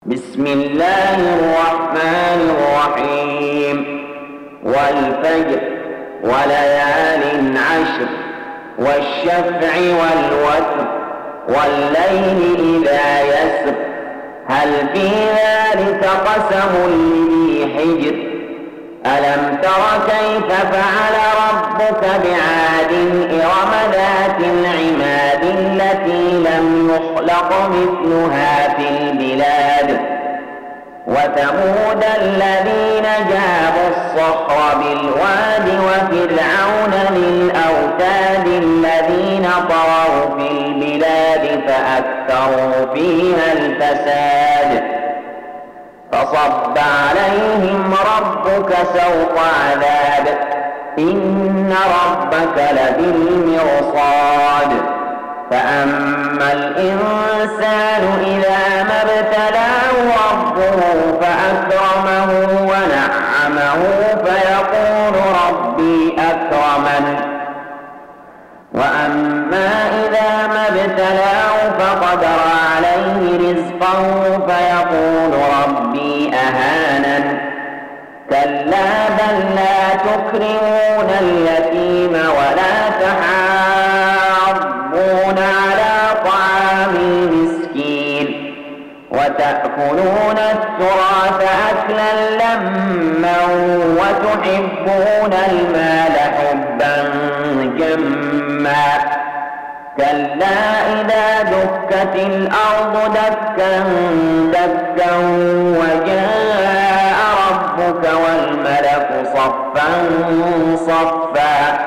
بسم الله الرحمن الرحيم والفجر وليال عشر والشفع والوتر والليل إذا يسر هل في ذلك قسم لذي حجر ألم تر كيف فعل ربك بعاد إرم ذات العماد التي لم يخلق مثلها في البلاد وثمود الذين جابوا الصخر بالواد وفرعون للأوتاد الذين طغوا في البلاد فأكثروا فيها الفساد فصب عليهم ربك سوط عذاب إن ربك لبالمرصاد فأما الإنسان إذا ما ابتلاه ربه فأكرمه ونعمه فيقول ربي أكرمن وأما إذا ما ابتلاه فقدر عليه رزقه فيقول ربي أهانن كلا بل لا تكرمون اليتيم ولا تحاضون على طعام المسكين وتأكلون التراث أكلا لما وتحبون المال حبا جما كلا إذا دكت الأرض دكا دكا وجاء ربك والملك صفا صفا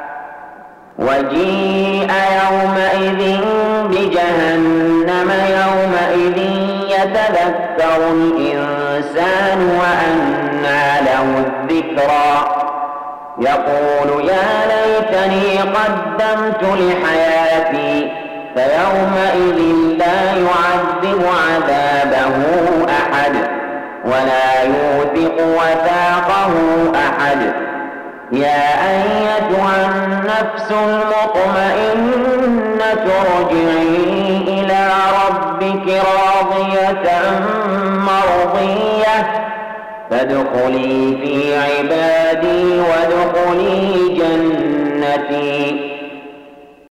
وجيء يومئذ بجهنم يومئذ يتذكر الإنسان وأنى له الذكرى يقول يا ليتني قدمت لحياتي فيومئذ لا يعذب عذابه أحد ولا يوثق وثاقه أحد يا أيتها النفس المطمئنة ارجعي إلى ربك راضية مرضية فادخلي في عبادي وادخلي جنتي